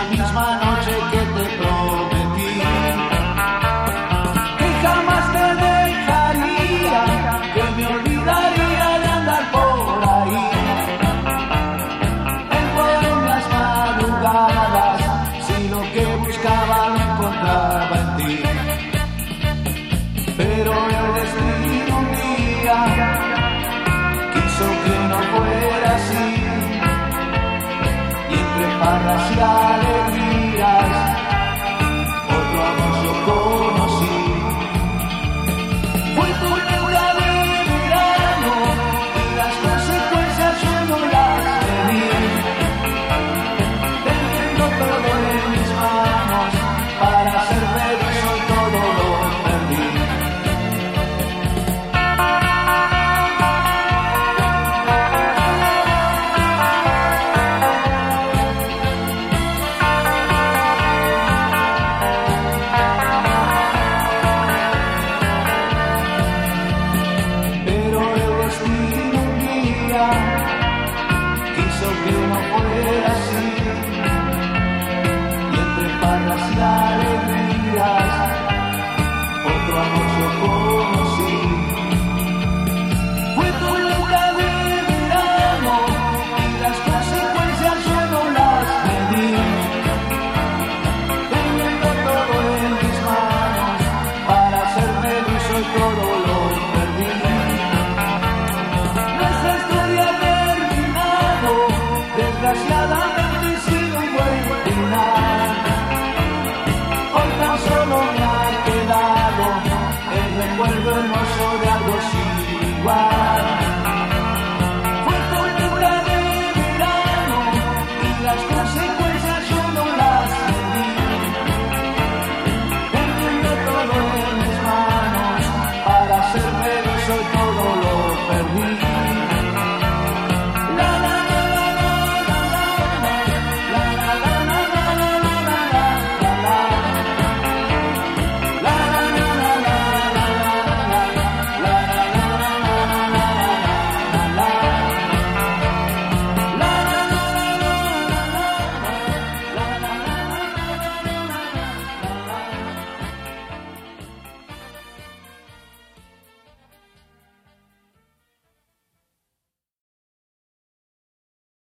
misma noche que te prometí que jamás te dejaría, que me olvidaría de andar por ahí en buenas madrugadas, si lo que buscaba lo encontraba en ti. Pero el destino un día quiso que no fuera así, y entre farras y alegrías otro amor yo conocí. Fue tormenta de verano y las consecuencias yo no las pedí, teniendo todo en mis manos para ser feliz, hoy todo lo perdí. Quiso que no fuera así, y entre farras y alegrías otro amor yo conocí. Fue tormenta de verano y las consecuencias yo no las pedí, teniendo todo en mis manos para ser feliz, hoy todo lo perdí. Nuestra historia ha terminado, desgraciada.